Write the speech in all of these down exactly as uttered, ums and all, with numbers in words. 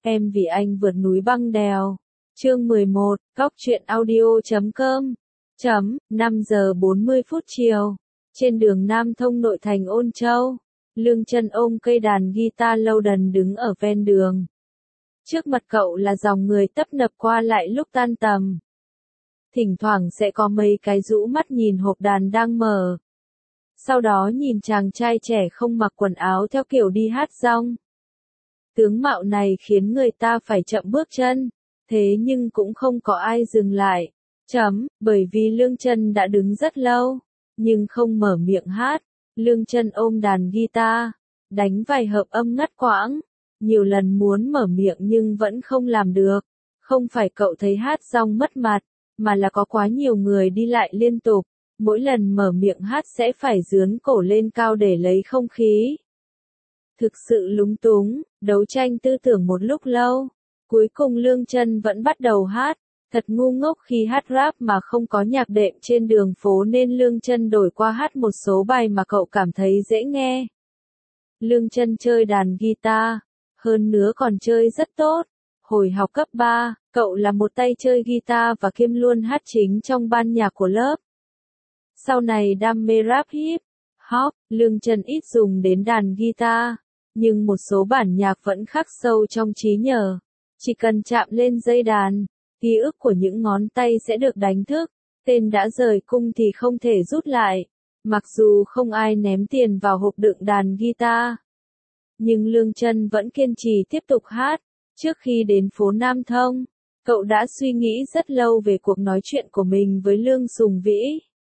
Em vì anh vượt núi băng đèo. Chương mười một, góc truyện audio chấm com. Chấm, năm giờ bốn mươi phút chiều. Trên đường Nam Thông nội thành Ôn Châu, Lương Chân ôm cây đàn guitar lâu đần đứng ở ven đường. Trước mặt cậu là dòng người tấp nập qua lại lúc tan tầm. Thỉnh thoảng sẽ có mấy cái rũ mắt nhìn hộp đàn đang mở. Sau đó nhìn chàng trai trẻ không mặc quần áo theo kiểu đi hát rong. Tướng mạo này khiến người ta phải chậm bước chân, thế nhưng cũng không có ai dừng lại. Chấm, bởi vì Lương Chân đã đứng rất lâu, nhưng không mở miệng hát. Lương Chân ôm đàn guitar, đánh vài hợp âm ngắt quãng, nhiều lần muốn mở miệng nhưng vẫn không làm được. Không phải cậu thấy hát rong mất mặt, mà là có quá nhiều người đi lại liên tục, mỗi lần mở miệng hát sẽ phải dướn cổ lên cao để lấy không khí. Thực sự lúng túng, đấu tranh tư tưởng một lúc lâu, cuối cùng Lương Chân vẫn bắt đầu hát. Thật ngu ngốc khi hát rap mà không có nhạc đệm trên đường phố nên Lương Chân đổi qua hát một số bài mà cậu cảm thấy dễ nghe. Lương Chân chơi đàn guitar, hơn nữa còn chơi rất tốt. Hồi học cấp ba, cậu là một tay chơi guitar và kiêm luôn hát chính trong ban nhạc của lớp. Sau này đam mê rap hip hop, Lương Chân ít dùng đến đàn guitar, nhưng một số bản nhạc vẫn khắc sâu trong trí nhớ. Chỉ cần chạm lên dây đàn, ký ức của những ngón tay sẽ được đánh thức, tên đã rời cung thì không thể rút lại. Mặc dù không ai ném tiền vào hộp đựng đàn guitar, nhưng Lương Chân vẫn kiên trì tiếp tục hát. Trước khi đến phố Nam Thông, cậu đã suy nghĩ rất lâu về cuộc nói chuyện của mình với Lương Sùng Vĩ.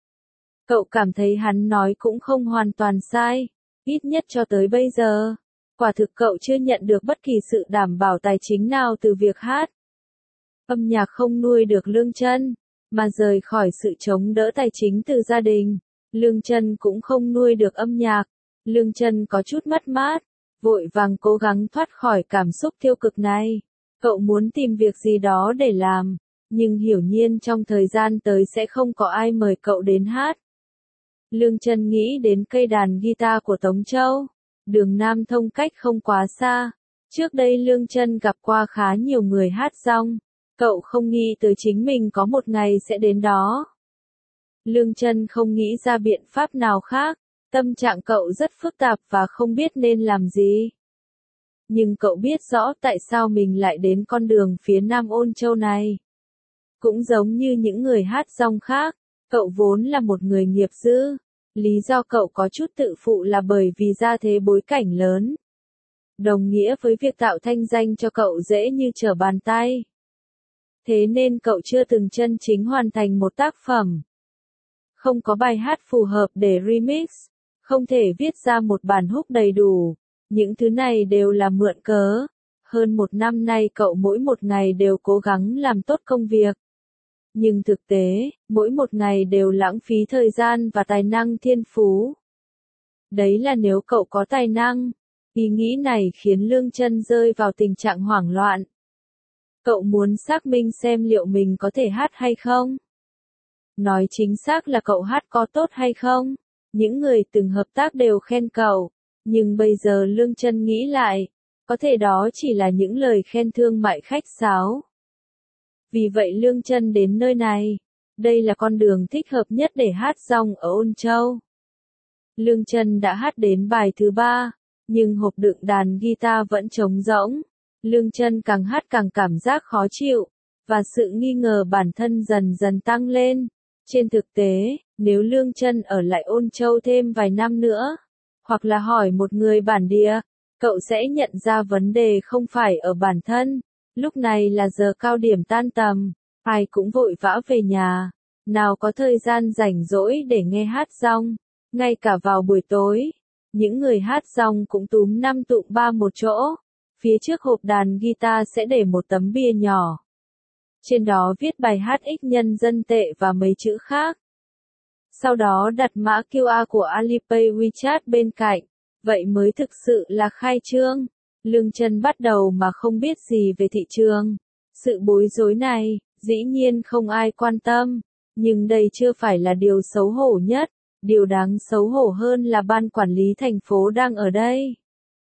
Cậu cảm thấy hắn nói cũng không hoàn toàn sai, ít nhất cho tới bây giờ. Quả thực cậu chưa nhận được bất kỳ sự đảm bảo tài chính nào từ việc hát. Âm nhạc không nuôi được Lương Chân, mà rời khỏi sự chống đỡ tài chính từ gia đình, Lương Chân cũng không nuôi được âm nhạc. Lương Chân có chút mất mát, vội vàng cố gắng thoát khỏi cảm xúc tiêu cực này. Cậu muốn tìm việc gì đó để làm, nhưng hiển nhiên trong thời gian tới sẽ không có ai mời cậu đến hát. Lương Chân nghĩ đến cây đàn guitar của Tống Châu. Đường Nam Thông cách không quá xa. Trước đây Lương Chân gặp qua khá nhiều người hát rong. Cậu không nghĩ tới chính mình có một ngày sẽ đến đó. Lương Chân không nghĩ ra biện pháp nào khác. Tâm trạng cậu rất phức tạp và không biết nên làm gì. Nhưng cậu biết rõ tại sao mình lại đến con đường phía Nam Ôn Châu này. Cũng giống như những người hát rong khác, cậu vốn là một người nghiệp dư. Lý do cậu có chút tự phụ là bởi vì gia thế bối cảnh lớn. Đồng nghĩa với việc tạo thanh danh cho cậu dễ như trở bàn tay. Thế nên cậu chưa từng chân chính hoàn thành một tác phẩm. Không có bài hát phù hợp để remix. Không thể viết ra một bản hook đầy đủ. Những thứ này đều là mượn cớ. Hơn một năm nay cậu mỗi một ngày đều cố gắng làm tốt công việc. Nhưng thực tế, mỗi một ngày đều lãng phí thời gian và tài năng thiên phú. Đấy là nếu cậu có tài năng. Ý nghĩ này khiến Lương Chân rơi vào tình trạng hoảng loạn. Cậu muốn xác minh xem liệu mình có thể hát hay không. Nói chính xác là cậu hát có tốt hay không. Những người từng hợp tác đều khen cậu. Nhưng bây giờ Lương Chân nghĩ lại, có thể đó chỉ là những lời khen thương mại khách sáo. Vì vậy Lương Chân đến nơi này. Đây là con đường thích hợp nhất để hát rong ở Ôn Châu. Lương Chân đã hát đến bài thứ ba, nhưng hộp đựng đàn guitar vẫn trống rỗng. Lương Chân càng hát càng cảm giác khó chịu, và sự nghi ngờ bản thân dần dần tăng lên. Trên thực tế, nếu Lương Chân ở lại Ôn Châu thêm vài năm nữa, hoặc là hỏi một người bản địa, cậu sẽ nhận ra vấn đề không phải ở bản thân. Lúc này là giờ cao điểm tan tầm, ai cũng vội vã về nhà, nào có thời gian rảnh rỗi để nghe hát rong. Ngay cả vào buổi tối, những người hát rong cũng túm năm tụm ba một chỗ. Phía trước hộp đàn guitar sẽ để một tấm bia nhỏ. Trên đó viết bài hát ích nhân dân tệ và mấy chữ khác. Sau đó đặt mã quy rờ của Alipay WeChat bên cạnh. Vậy mới thực sự là khai trương. Lương Chân bắt đầu mà không biết gì về thị trường. Sự bối rối này, dĩ nhiên không ai quan tâm. Nhưng đây chưa phải là điều xấu hổ nhất. Điều đáng xấu hổ hơn là ban quản lý thành phố đang ở đây.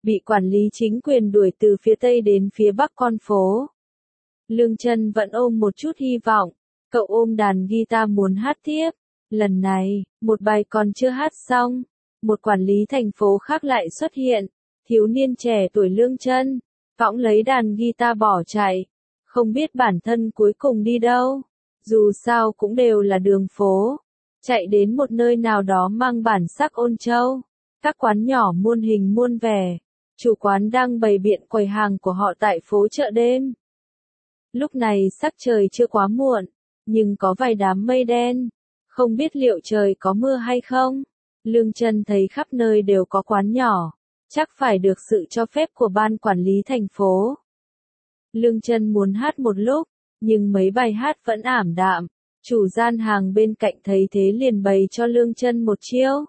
bị quản lý chính quyền đuổi từ phía tây đến phía bắc con phố. Lương Chân vẫn ôm một chút hy vọng, cậu ôm đàn guitar muốn hát tiếp. Lần này, một bài còn chưa hát xong, một quản lý thành phố khác lại xuất hiện, thiếu niên trẻ tuổi Lương Chân, cõng lấy đàn guitar bỏ chạy, không biết bản thân cuối cùng đi đâu, dù sao cũng đều là đường phố, chạy đến một nơi nào đó mang bản sắc Ôn Châu, các quán nhỏ muôn hình muôn vẻ, chủ quán đang bày biện quầy hàng của họ tại phố chợ đêm. Lúc này sắc trời chưa quá muộn, nhưng có vài đám mây đen, không biết liệu trời có mưa hay không. Lương Chân thấy khắp nơi đều có quán nhỏ, chắc phải được sự cho phép của ban quản lý thành phố. Lương Chân muốn hát một lúc, nhưng mấy bài hát vẫn ảm đạm. Chủ gian hàng bên cạnh thấy thế liền bày cho Lương Chân một chiêu.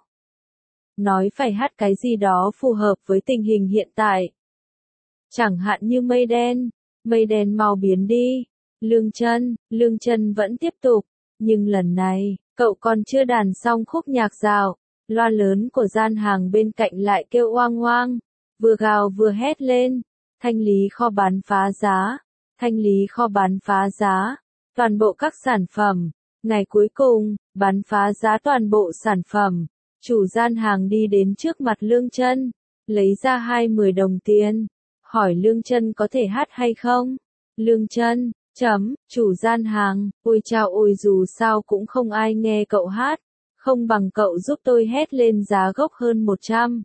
Nói phải hát cái gì đó phù hợp với tình hình hiện tại. Chẳng hạn như mây đen, mây đen mau biến đi. Lương Chân, Lương Chân vẫn tiếp tục, nhưng lần này, cậu còn chưa đàn xong khúc nhạc dạo, loa lớn của gian hàng bên cạnh lại kêu oang oang, vừa gào vừa hét lên, thanh lý kho bán phá giá, thanh lý kho bán phá giá, toàn bộ các sản phẩm. Ngày cuối cùng, bán phá giá toàn bộ sản phẩm. Chủ gian hàng đi đến trước mặt Lương Chân, lấy ra hai mươi đồng tiền, hỏi Lương Chân có thể hát hay không. Lương Chân, chấm, chủ gian hàng, ôi chao ôi dù sao cũng không ai nghe cậu hát, không bằng cậu giúp tôi hét lên giá gốc hơn một trăm,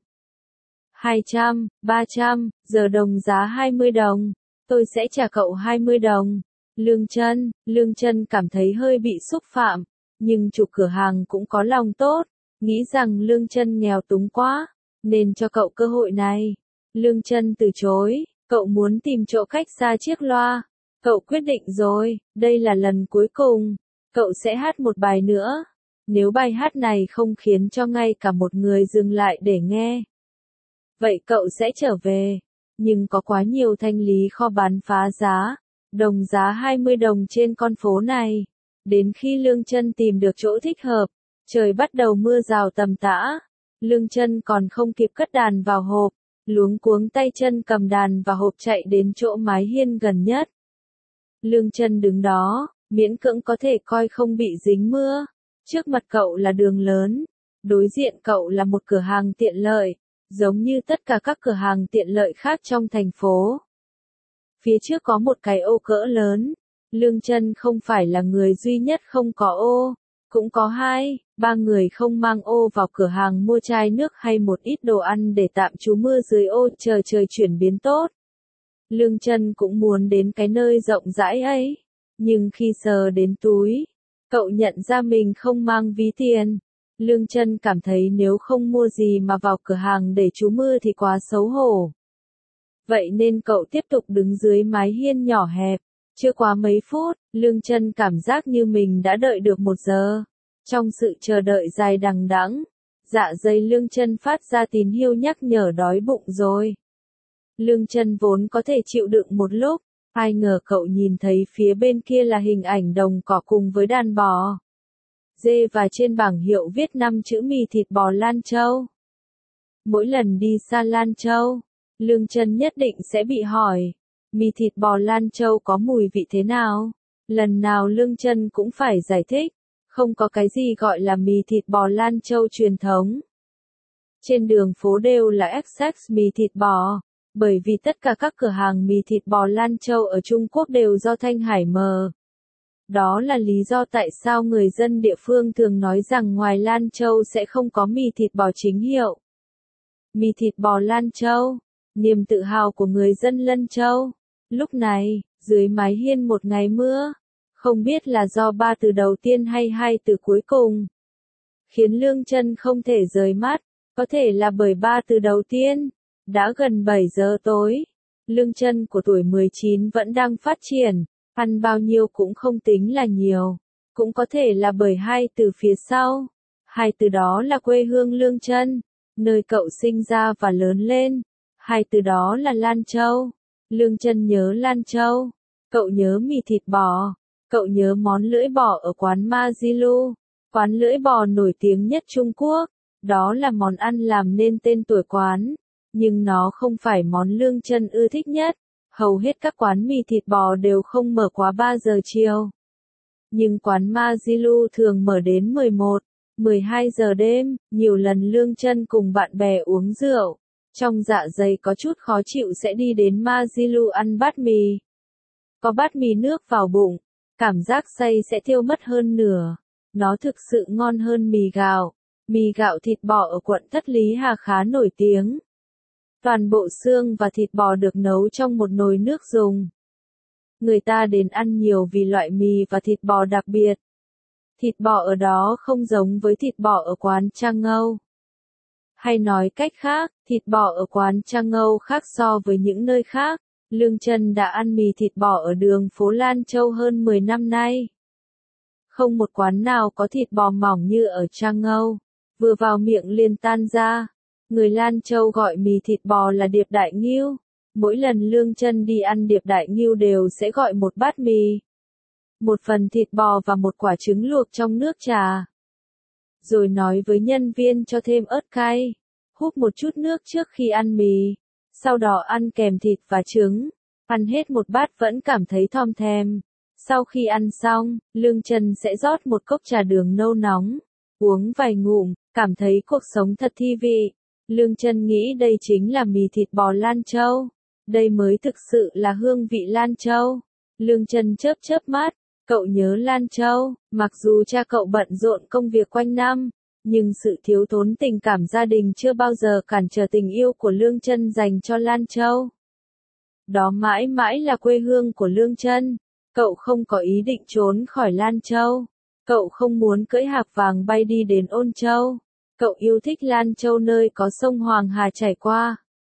hai trăm, ba trăm, giờ đồng giá hai mươi đồng, tôi sẽ trả cậu hai mươi đồng. Lương Chân, Lương Chân cảm thấy hơi bị xúc phạm, nhưng chủ cửa hàng cũng có lòng tốt, nghĩ rằng Lương Chân nghèo túng quá, nên cho cậu cơ hội này. Lương Chân từ chối, cậu muốn tìm chỗ cách xa chiếc loa. Cậu quyết định rồi, đây là lần cuối cùng, cậu sẽ hát một bài nữa. Nếu bài hát này không khiến cho ngay cả một người dừng lại để nghe, vậy cậu sẽ trở về. Nhưng có quá nhiều thanh lý kho bán phá giá, đồng giá hai mươi đồng trên con phố này. Đến khi Lương Chân tìm được chỗ thích hợp, trời bắt đầu mưa rào tầm tã. Lương Chân còn không kịp cất đàn vào hộp, luống cuống tay chân cầm đàn và hộp chạy đến chỗ mái hiên gần nhất. Lương Chân đứng đó, miễn cưỡng có thể coi không bị dính mưa. Trước mặt cậu là đường lớn, đối diện cậu là một cửa hàng tiện lợi, giống như tất cả các cửa hàng tiện lợi khác trong thành phố. Phía trước có một cái ô cỡ lớn. Lương Chân không phải là người duy nhất không có ô, cũng có hai, ba người không mang ô vào cửa hàng mua chai nước hay một ít đồ ăn để tạm trú mưa dưới ô chờ trời chuyển biến tốt. Lương Chân cũng muốn đến cái nơi rộng rãi ấy, nhưng khi sờ đến túi, cậu nhận ra mình không mang ví tiền. Lương Chân cảm thấy nếu không mua gì mà vào cửa hàng để trú mưa thì quá xấu hổ. Vậy nên cậu tiếp tục đứng dưới mái hiên nhỏ hẹp. Chưa quá mấy phút, Lương Chân cảm giác như mình đã đợi được một giờ. Trong sự chờ đợi dài đằng đẵng, dạ dày Lương Chân phát ra tín hiệu nhắc nhở đói bụng rồi. Lương Chân vốn có thể chịu đựng một lúc, ai ngờ cậu nhìn thấy phía bên kia là hình ảnh đồng cỏ cùng với đàn bò. Dê và trên bảng hiệu viết năm chữ mì thịt bò Lan Châu. Mỗi lần đi xa Lan Châu, Lương Chân nhất định sẽ bị hỏi, mì thịt bò Lan Châu có mùi vị thế nào? Lần nào Lương Chân cũng phải giải thích, không có cái gì gọi là mì thịt bò Lan Châu truyền thống. Trên đường phố đều là ích ích mì thịt bò, bởi vì tất cả các cửa hàng mì thịt bò Lan Châu ở Trung Quốc đều do Thanh Hải mở. Đó là lý do tại sao người dân địa phương thường nói rằng ngoài Lan Châu sẽ không có mì thịt bò chính hiệu. Mì thịt bò Lan Châu, niềm tự hào của người dân Lân Châu. Lúc này, dưới mái hiên một ngày mưa, không biết là do ba từ đầu tiên hay hai từ cuối cùng, khiến Lương Chân không thể rời mắt, có thể là bởi ba từ đầu tiên. Đã gần bảy giờ tối, Lương Chân của tuổi mười chín vẫn đang phát triển, ăn bao nhiêu cũng không tính là nhiều, cũng có thể là bởi hai từ phía sau. Hai từ đó là quê hương Lương Chân, nơi cậu sinh ra và lớn lên. Hai từ đó là Lan Châu. Lương Chân nhớ Lan Châu, cậu nhớ mì thịt bò, cậu nhớ món lưỡi bò ở quán Ma Zilu, quán lưỡi bò nổi tiếng nhất Trung Quốc. Đó là món ăn làm nên tên tuổi quán. nhưng nó không phải món Lương Chân ưa thích nhất. Hầu hết các quán mì thịt bò đều không mở quá ba giờ chiều. Nhưng quán Mazilu thường mở đến mười một, mười hai giờ đêm, nhiều lần Lương Chân cùng bạn bè uống rượu. Trong dạ dày có chút khó chịu sẽ đi đến Mazilu ăn bát mì. Có bát mì nước vào bụng, cảm giác say sẽ tiêu mất hơn nửa. Nó thực sự ngon hơn mì gạo. Mì gạo thịt bò ở quận Thất Lý Hà khá nổi tiếng. Toàn bộ xương và thịt bò được nấu trong một nồi nước dùng. Người ta đến ăn nhiều vì loại mì và thịt bò đặc biệt. Thịt bò ở đó không giống với thịt bò ở quán Trang Ngâu. Hay nói cách khác, thịt bò ở quán Trang Ngâu khác so với những nơi khác. Lương Chân đã ăn mì thịt bò ở đường phố Lan Châu hơn mười năm nay. Không một quán nào có thịt bò mỏng như ở Trang Ngâu. Vừa vào miệng liền tan ra. Người Lan Châu gọi mì thịt bò là điệp đại ngưu. Mỗi lần Lương Chân đi ăn điệp đại ngưu đều sẽ gọi một bát mì. Một phần thịt bò và một quả trứng luộc trong nước trà. Rồi nói với nhân viên cho thêm ớt cay. Húp một chút nước trước khi ăn mì. Sau đó ăn kèm thịt và trứng. Ăn hết một bát vẫn cảm thấy thòm thèm. Sau khi ăn xong, Lương Chân sẽ rót một cốc trà đường nâu nóng. Uống vài ngụm, cảm thấy cuộc sống thật thi vị. Lương Chân nghĩ đây chính là mì thịt bò Lan Châu. Đây mới thực sự là hương vị Lan Châu. Lương Chân chớp chớp mắt, cậu nhớ Lan Châu, mặc dù cha cậu bận rộn công việc quanh năm, nhưng sự thiếu thốn tình cảm gia đình chưa bao giờ cản trở tình yêu của Lương Chân dành cho Lan Châu. Đó mãi mãi là quê hương của Lương Chân. Cậu không có ý định trốn khỏi Lan Châu. Cậu không muốn cưỡi hạc vàng bay đi đến Ôn Châu. Cậu yêu thích Lan Châu nơi có sông Hoàng Hà chảy qua.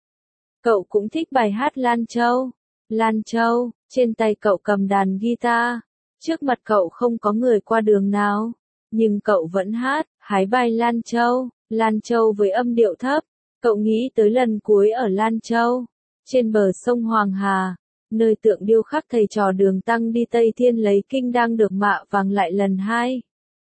Cậu cũng thích bài hát Lan Châu. Lan Châu, trên tay cậu cầm đàn guitar. Trước mặt cậu không có người qua đường nào. Nhưng cậu vẫn hát, hái bài Lan Châu. Lan Châu với âm điệu thấp. Cậu nghĩ tới lần cuối ở Lan Châu. Trên bờ sông Hoàng Hà. Nơi tượng điêu khắc thầy trò Đường Tăng đi Tây Thiên lấy kinh đang được mạ vàng lại lần hai.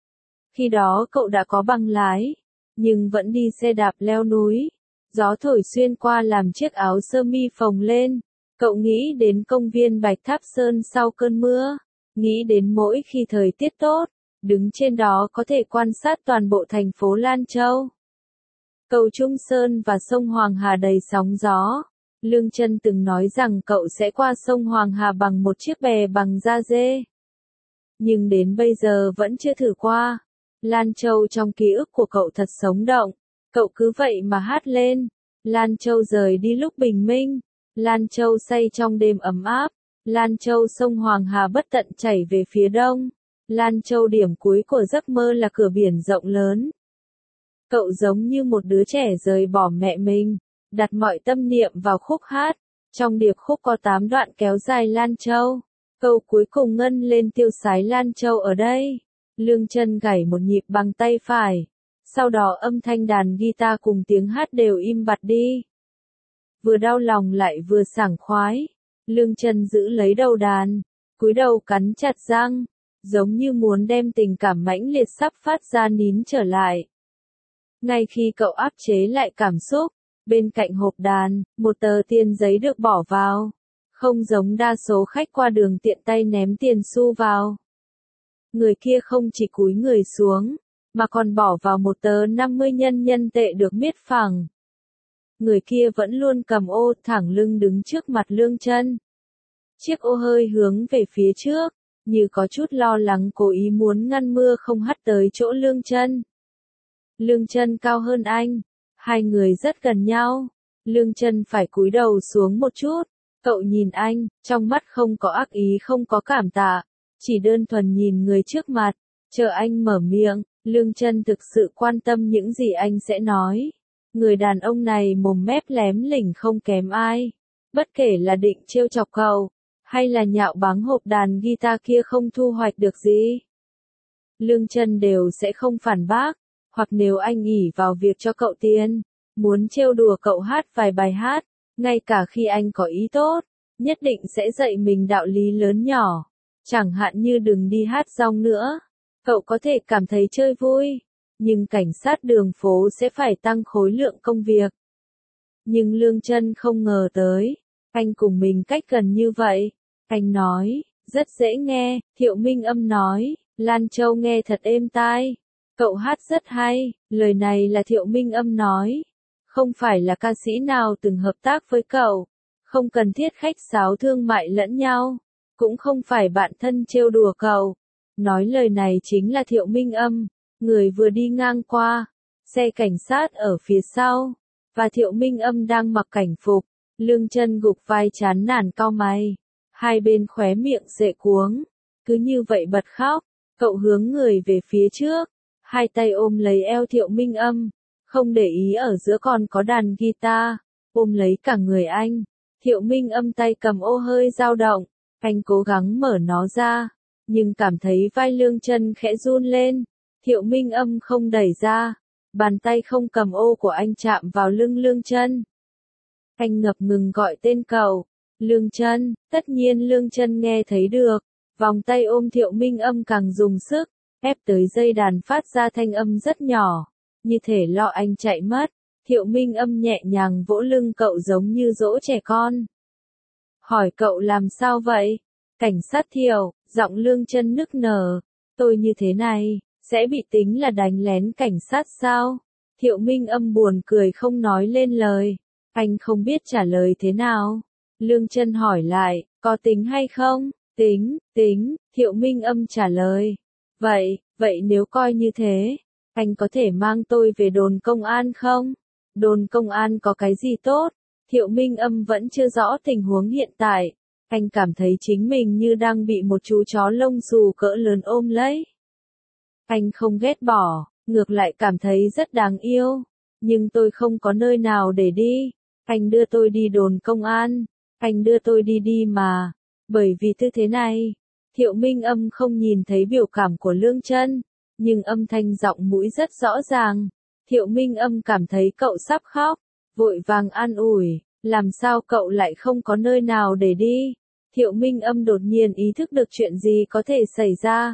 Khi đó cậu đã có bằng lái, nhưng vẫn đi xe đạp leo núi. Gió thổi xuyên qua làm chiếc áo sơ mi phồng lên. Cậu nghĩ đến công viên Bạch Tháp Sơn sau cơn mưa. Nghĩ đến mỗi khi thời tiết tốt, đứng trên đó có thể quan sát toàn bộ thành phố Lan Châu. Cầu Trung Sơn và sông Hoàng Hà đầy sóng gió. Lương Chân từng nói rằng cậu sẽ qua sông Hoàng Hà bằng một chiếc bè bằng da dê. Nhưng đến bây giờ vẫn chưa thử qua. Lan Châu trong ký ức của cậu thật sống động. Cậu cứ vậy mà hát lên. Lan Châu rời đi lúc bình minh. Lan Châu say trong đêm ấm áp. Lan Châu sông Hoàng Hà bất tận chảy về phía đông. Lan Châu điểm cuối của giấc mơ là cửa biển rộng lớn. Cậu giống như một đứa trẻ rời bỏ mẹ mình. Đặt mọi tâm niệm vào khúc hát. Trong điệp khúc có tám đoạn kéo dài Lan Châu. Câu cuối cùng ngân lên tiêu sái Lan Châu ở đây. Lương Chân gảy một nhịp bằng tay phải. Sau đó âm thanh đàn guitar cùng tiếng hát đều im bặt đi. Vừa đau lòng lại vừa sảng khoái. Lương Chân giữ lấy đầu đàn. Cúi đầu cắn chặt răng. Giống như muốn đem tình cảm mãnh liệt sắp phát ra nín trở lại. Ngay khi cậu áp chế lại cảm xúc. Bên cạnh hộp đàn, một tờ tiền giấy được bỏ vào. Không giống đa số khách qua đường tiện tay ném tiền xu vào. Người kia không chỉ cúi người xuống, mà còn bỏ vào một tờ năm mươi nhân nhân tệ được miết phẳng. Người kia vẫn luôn cầm ô thẳng lưng đứng trước mặt Lương Chân. Chiếc ô hơi hướng về phía trước, như có chút lo lắng cố ý muốn ngăn mưa không hắt tới chỗ Lương Chân. Lương Chân cao hơn anh. Hai người rất gần nhau. Lương Chân phải cúi đầu xuống một chút. Cậu nhìn anh, trong mắt không có ác ý không có cảm tạ. Chỉ đơn thuần nhìn người trước mặt. Chờ anh mở miệng, Lương Chân thực sự quan tâm những gì anh sẽ nói. Người đàn ông này mồm mép lém lỉnh không kém ai. Bất kể là định trêu chọc cậu, hay là nhạo báng hộp đàn guitar kia không thu hoạch được gì. Lương Chân đều sẽ không phản bác. Hoặc nếu anh ỷ vào việc cho cậu tiền, muốn trêu đùa cậu hát vài bài hát, ngay cả khi anh có ý tốt, nhất định sẽ dạy mình đạo lý lớn nhỏ. Chẳng hạn như đừng đi hát rong nữa. Cậu có thể cảm thấy chơi vui, nhưng cảnh sát đường phố sẽ phải tăng khối lượng công việc. Nhưng Lương Chân không ngờ tới, anh cùng mình cách gần như vậy. Anh nói, rất dễ nghe, Thiệu Minh Âm nói, Lan Châu nghe thật êm tai. Cậu hát rất hay, lời này là Thiệu Minh Âm nói. Không phải là ca sĩ nào từng hợp tác với cậu. Không cần thiết khách sáo thương mại lẫn nhau. Cũng không phải bạn thân trêu đùa cậu. Nói lời này chính là Thiệu Minh Âm, người vừa đi ngang qua. Xe cảnh sát ở phía sau. Và Thiệu Minh Âm đang mặc cảnh phục. Lương Chân gục vai chán nản cau mày. Hai bên khóe miệng dệ cuống. Cứ như vậy bật khóc. Cậu hướng người về phía trước. Hai tay ôm lấy eo Thiệu Minh Âm. Không để ý ở giữa còn có đàn guitar. Ôm lấy cả người anh. Thiệu Minh Âm tay cầm ô hơi dao động. Anh cố gắng mở nó ra. Nhưng cảm thấy vai Lương Chân khẽ run lên. Thiệu Minh Âm không đẩy ra. Bàn tay không cầm ô của anh chạm vào lưng Lương Chân. Anh ngập ngừng gọi tên cậu. Lương Chân, tất nhiên Lương Chân nghe thấy được. Vòng tay ôm Thiệu Minh Âm càng dùng sức. Ép tới dây đàn phát ra thanh âm rất nhỏ. Như thể lo anh chạy mất. Thiệu Minh Âm nhẹ nhàng vỗ lưng cậu giống như dỗ trẻ con. Hỏi cậu làm sao vậy? Cảnh sát Thiệu, giọng Lương Chân nức nở. Tôi như thế này, sẽ bị tính là đánh lén cảnh sát sao? Thiệu Minh Âm buồn cười không nói lên lời. Anh không biết trả lời thế nào. Lương Chân hỏi lại, có tính hay không? Tính, tính, Thiệu Minh Âm trả lời. Vậy, vậy nếu coi như thế, anh có thể mang tôi về đồn công an không? Đồn công an có cái gì tốt? Thiệu Minh Âm vẫn chưa rõ tình huống hiện tại. Anh cảm thấy chính mình như đang bị một chú chó lông xù cỡ lớn ôm lấy. Anh không ghét bỏ, ngược lại cảm thấy rất đáng yêu. Nhưng tôi không có nơi nào để đi. Anh đưa tôi đi đồn công an. Anh đưa tôi đi đi mà. Bởi vì tư thế này. Thiệu Minh Âm không nhìn thấy biểu cảm của Lương Chân. Nhưng âm thanh giọng mũi rất rõ ràng. Thiệu Minh Âm cảm thấy cậu sắp khóc. Vội vàng an ủi. Làm sao cậu lại không có nơi nào để đi? Thiệu Minh Âm đột nhiên ý thức được chuyện gì có thể xảy ra.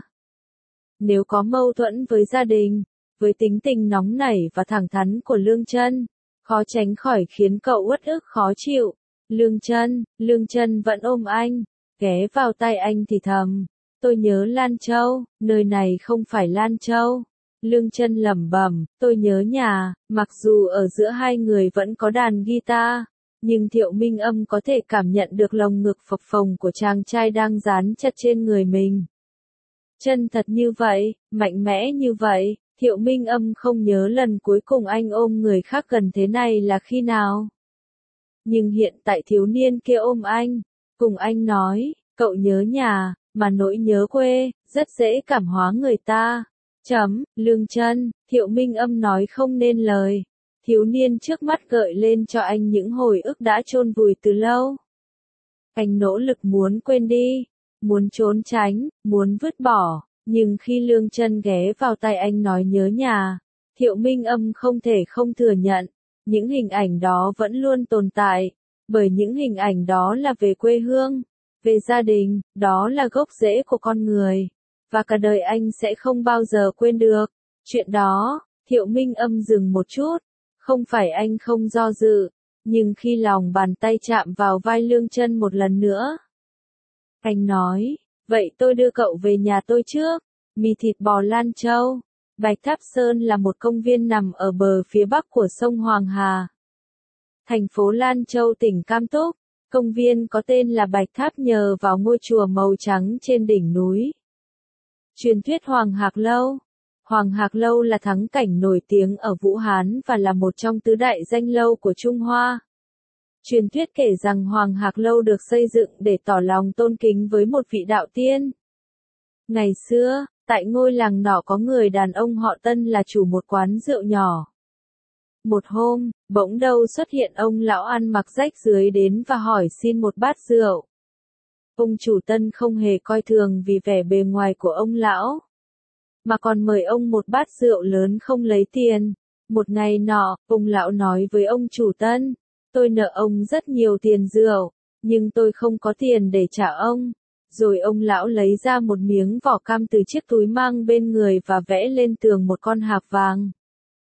Nếu có mâu thuẫn với gia đình, với tính tình nóng nảy và thẳng thắn của Lương Chân, khó tránh khỏi khiến cậu uất ức khó chịu. Lương Chân, Lương Chân vẫn ôm anh, ghé vào tai anh thì thầm, tôi nhớ Lan Châu, nơi này không phải Lan Châu. Lương Chân lẩm bẩm, tôi nhớ nhà, mặc dù ở giữa hai người vẫn có đàn guitar, nhưng Thiệu Minh Âm có thể cảm nhận được lồng ngực phập phồng của chàng trai đang dán chặt trên người mình. Chân thật như vậy, mạnh mẽ như vậy, Thiệu Minh Âm không nhớ lần cuối cùng anh ôm người khác gần thế này là khi nào. Nhưng hiện tại thiếu niên kia ôm anh, cùng anh nói, cậu nhớ nhà, mà nỗi nhớ quê, rất dễ cảm hóa người ta. Chấm, Lương Chân, Thiệu Minh Âm nói không nên lời. Thiếu niên trước mắt gợi lên cho anh những hồi ức đã chôn vùi từ lâu. Anh nỗ lực muốn quên đi, muốn trốn tránh, muốn vứt bỏ, nhưng khi Lương Chân ghé vào tai anh nói nhớ nhà, Thiệu Minh Âm không thể không thừa nhận, những hình ảnh đó vẫn luôn tồn tại, bởi những hình ảnh đó là về quê hương, về gia đình, đó là gốc rễ của con người, và cả đời anh sẽ không bao giờ quên được. Chuyện đó, Thiệu Minh Âm dừng một chút, không phải anh không do dự, nhưng khi lòng bàn tay chạm vào vai Lương Chân một lần nữa, anh nói, vậy tôi đưa cậu về nhà tôi trước. Mì thịt bò Lan Châu. Bạch Tháp Sơn là một công viên nằm ở bờ phía bắc của sông Hoàng Hà. Thành phố Lan Châu tỉnh Cam Túc. Công viên có tên là Bạch Tháp nhờ vào ngôi chùa màu trắng trên đỉnh núi. Truyền thuyết Hoàng Hạc Lâu. Hoàng Hạc Lâu là thắng cảnh nổi tiếng ở Vũ Hán và là một trong tứ đại danh lâu của Trung Hoa. Truyền thuyết kể rằng Hoàng Hạc Lâu được xây dựng để tỏ lòng tôn kính với một vị đạo tiên. Ngày xưa, tại ngôi làng nọ có người đàn ông họ Tân là chủ một quán rượu nhỏ. Một hôm, bỗng đâu xuất hiện ông lão ăn mặc rách rưới đến và hỏi xin một bát rượu. Ông chủ Tân không hề coi thường vì vẻ bề ngoài của ông lão, mà còn mời ông một bát rượu lớn không lấy tiền. Một ngày nọ, ông lão nói với ông chủ Tân, tôi nợ ông rất nhiều tiền rượu, nhưng tôi không có tiền để trả ông. Rồi ông lão lấy ra một miếng vỏ cam từ chiếc túi mang bên người và vẽ lên tường một con hạc vàng.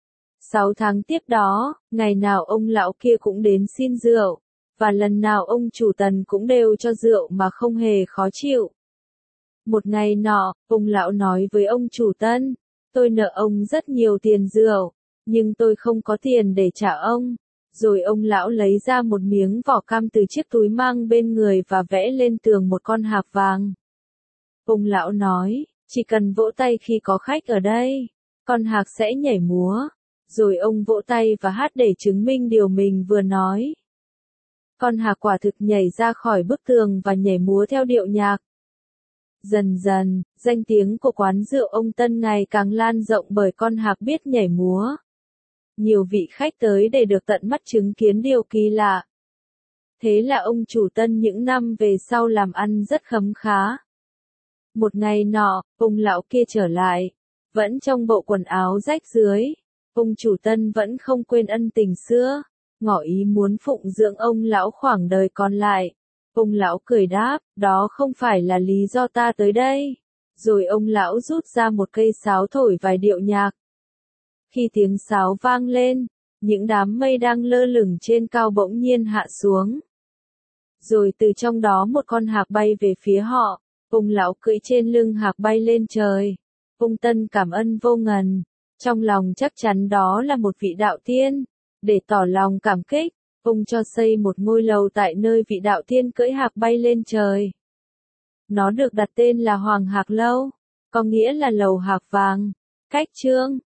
Sáu tháng tiếp đó, ngày nào ông lão kia cũng đến xin rượu, và lần nào ông chủ Tần cũng đều cho rượu mà không hề khó chịu. Một ngày nọ, ông lão nói với ông chủ Tân, tôi nợ ông rất nhiều tiền rượu, nhưng tôi không có tiền để trả ông. Rồi ông lão lấy ra một miếng vỏ cam từ chiếc túi mang bên người và vẽ lên tường một con hạc vàng. Ông lão nói, chỉ cần vỗ tay khi có khách ở đây, con hạc sẽ nhảy múa. Rồi ông vỗ tay và hát để chứng minh điều mình vừa nói. Con hạc quả thực nhảy ra khỏi bức tường và nhảy múa theo điệu nhạc. Dần dần, danh tiếng của quán rượu ông Tân ngày càng lan rộng bởi con hạc biết nhảy múa. Nhiều vị khách tới để được tận mắt chứng kiến điều kỳ lạ. Thế là ông chủ Tân những năm về sau làm ăn rất khấm khá. Một ngày nọ, ông lão kia trở lại, vẫn trong bộ quần áo rách rưới. Ông chủ Tân vẫn không quên ân tình xưa, ngỏ ý muốn phụng dưỡng ông lão khoảng đời còn lại. Ông lão cười đáp, đó không phải là lý do ta tới đây. Rồi ông lão rút ra một cây sáo thổi vài điệu nhạc. Khi tiếng sáo vang lên, những đám mây đang lơ lửng trên cao bỗng nhiên hạ xuống. Rồi từ trong đó một con hạc bay về phía họ, ông lão cưỡi trên lưng hạc bay lên trời. Ông Tân cảm ơn vô ngần, trong lòng chắc chắn đó là một vị đạo tiên. Để tỏ lòng cảm kích, ông cho xây một ngôi lầu tại nơi vị đạo tiên cưỡi hạc bay lên trời. Nó được đặt tên là Hoàng Hạc Lâu, có nghĩa là lầu hạc vàng. Cách chương